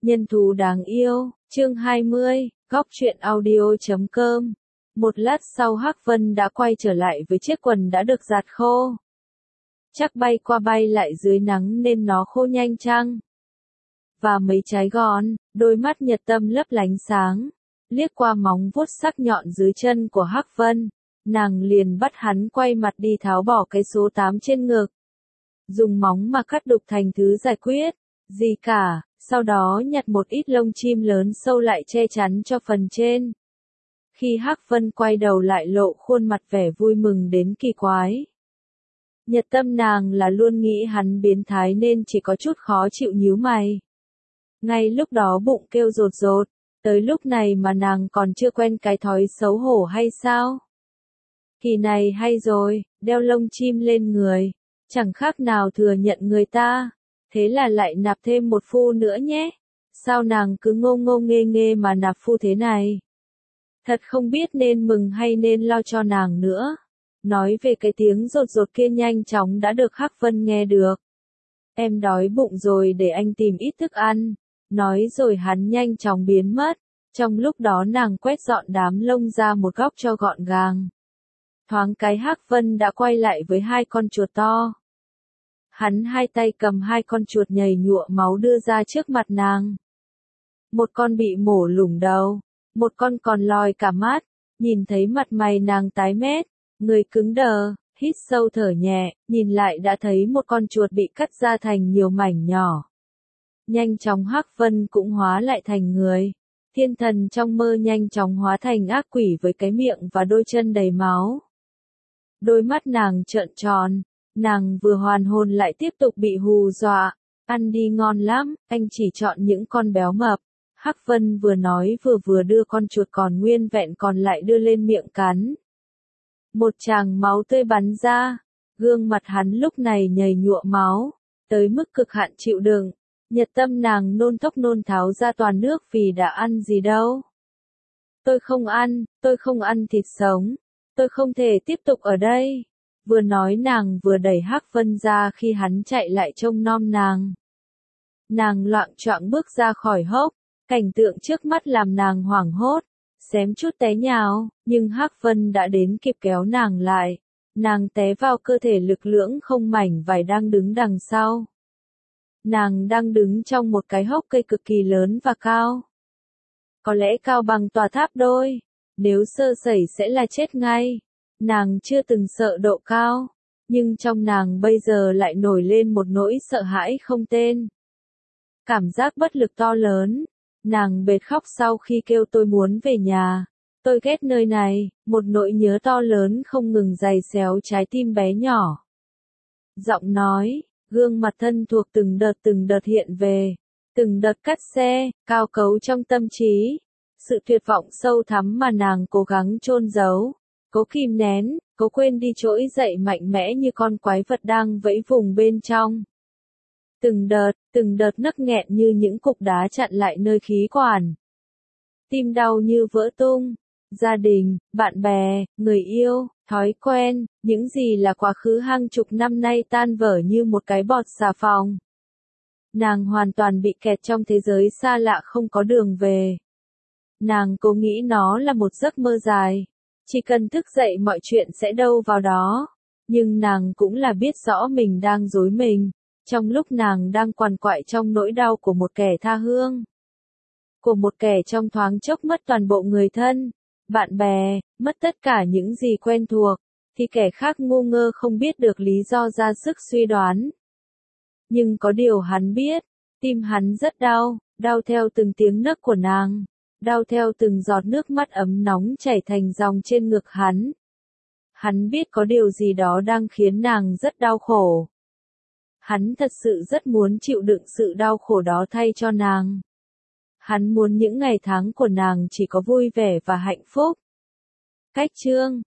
Nhân thú đáng yêu, chương 20, góc truyện audio.com. Một lát sau Hắc Vân đã quay trở lại với chiếc quần đã được giặt khô. Chắc bay qua bay lại dưới nắng nên nó khô nhanh chăng? Và mấy trái gòn, đôi mắt Nhật Tâm lấp lánh sáng, liếc qua móng vuốt sắc nhọn dưới chân của Hắc Vân, nàng liền bắt hắn quay mặt đi tháo bỏ cái số 8 trên ngực. Dùng móng mà cắt đục thành thứ giải quyết, gì cả, sau đó nhặt một ít lông chim lớn sâu lại che chắn cho phần trên. Khi Hắc Vân quay đầu lại lộ khuôn mặt vẻ vui mừng đến kỳ quái. Nhật Tâm nàng là luôn nghĩ hắn biến thái nên chỉ có chút khó chịu nhíu mày. Ngay lúc đó bụng kêu rột rột, tới lúc này mà nàng còn chưa quen cái thói xấu hổ hay sao? Kỳ này hay rồi, đeo lông chim lên người, chẳng khác nào thừa nhận người ta, thế là lại nạp thêm một phu nữa nhé. Sao nàng cứ ngô ngô nghê nghê mà nạp phu thế này? Thật không biết nên mừng hay nên lo cho nàng nữa. Nói về cái tiếng rột rột kia nhanh chóng đã được Hắc Vân nghe được. Em đói bụng rồi để anh tìm ít thức ăn. Nói rồi hắn nhanh chóng biến mất. Trong lúc đó nàng quét dọn đám lông ra một góc cho gọn gàng. Thoáng cái Hắc Vân đã quay lại với hai con chuột to. Hắn hai tay cầm hai con chuột nhầy nhụa máu đưa ra trước mặt nàng. Một con bị mổ lủng đầu, một con còn lòi cả mắt, nhìn thấy mặt mày nàng tái mét, người cứng đờ, hít sâu thở nhẹ, nhìn lại đã thấy một con chuột bị cắt ra thành nhiều mảnh nhỏ. Nhanh chóng Hắc Vân cũng hóa lại thành người. Thiên thần trong mơ nhanh chóng hóa thành ác quỷ với cái miệng và đôi chân đầy máu. Đôi mắt nàng trợn tròn, nàng vừa hoàn hồn lại tiếp tục bị hù dọa. Ăn đi ngon lắm, anh chỉ chọn những con béo mập. Hắc Vân vừa nói vừa đưa con chuột còn nguyên vẹn còn lại đưa lên miệng cắn. Một tràng máu tươi bắn ra, gương mặt hắn lúc này nhầy nhụa máu, tới mức cực hạn chịu đựng. Nhật Tâm nàng nôn thốc nôn tháo ra toàn nước vì đã ăn gì đâu. Tôi không ăn thịt sống, tôi không thể tiếp tục ở đây. Vừa nói nàng vừa đẩy Hắc Vân ra khi hắn chạy lại trông nom nàng. Nàng loạng choạng bước ra khỏi hốc, cảnh tượng trước mắt làm nàng hoảng hốt, xém chút té nhào, nhưng Hắc Vân đã đến kịp kéo nàng lại. Nàng té vào cơ thể lực lưỡng không mảnh vải đang đứng đằng sau. Nàng đang đứng trong một cái hốc cây cực kỳ lớn và cao. Có lẽ cao bằng tòa tháp đôi, nếu sơ sẩy sẽ là chết ngay. Nàng chưa từng sợ độ cao, nhưng trong nàng bây giờ lại nổi lên một nỗi sợ hãi không tên. Cảm giác bất lực to lớn, nàng bệt khóc sau khi kêu tôi muốn về nhà, tôi ghét nơi này, một nỗi nhớ to lớn không ngừng giày xéo trái tim bé nhỏ. Giọng nói, gương mặt thân thuộc từng đợt hiện về, từng đợt cắt xe, cao cấu trong tâm trí. Sự tuyệt vọng sâu thẳm mà nàng cố gắng chôn giấu, cố kìm nén, cố quên đi trỗi dậy mạnh mẽ như con quái vật đang vẫy vùng bên trong. Từng đợt nấc nghẹn như những cục đá chặn lại nơi khí quản. Tim đau như vỡ tung. Gia đình, bạn bè, người yêu, thói quen, những gì là quá khứ hàng chục năm nay tan vỡ như một cái bọt xà phòng. Nàng hoàn toàn bị kẹt trong thế giới xa lạ không có đường về. Nàng cố nghĩ nó là một giấc mơ dài. Chỉ cần thức dậy mọi chuyện sẽ đâu vào đó. Nhưng nàng cũng là biết rõ mình đang dối mình. Trong lúc nàng đang quằn quại trong nỗi đau của một kẻ tha hương. Của một kẻ trong thoáng chốc mất toàn bộ người thân, bạn bè, mất tất cả những gì quen thuộc, thì kẻ khác ngu ngơ không biết được lý do ra sức suy đoán. Nhưng có điều hắn biết, tim hắn rất đau, đau theo từng tiếng nấc của nàng, đau theo từng giọt nước mắt ấm nóng chảy thành dòng trên ngực hắn. Hắn biết có điều gì đó đang khiến nàng rất đau khổ. Hắn thật sự rất muốn chịu đựng sự đau khổ đó thay cho nàng. Hắn muốn những ngày tháng của nàng chỉ có vui vẻ và hạnh phúc. Cách chương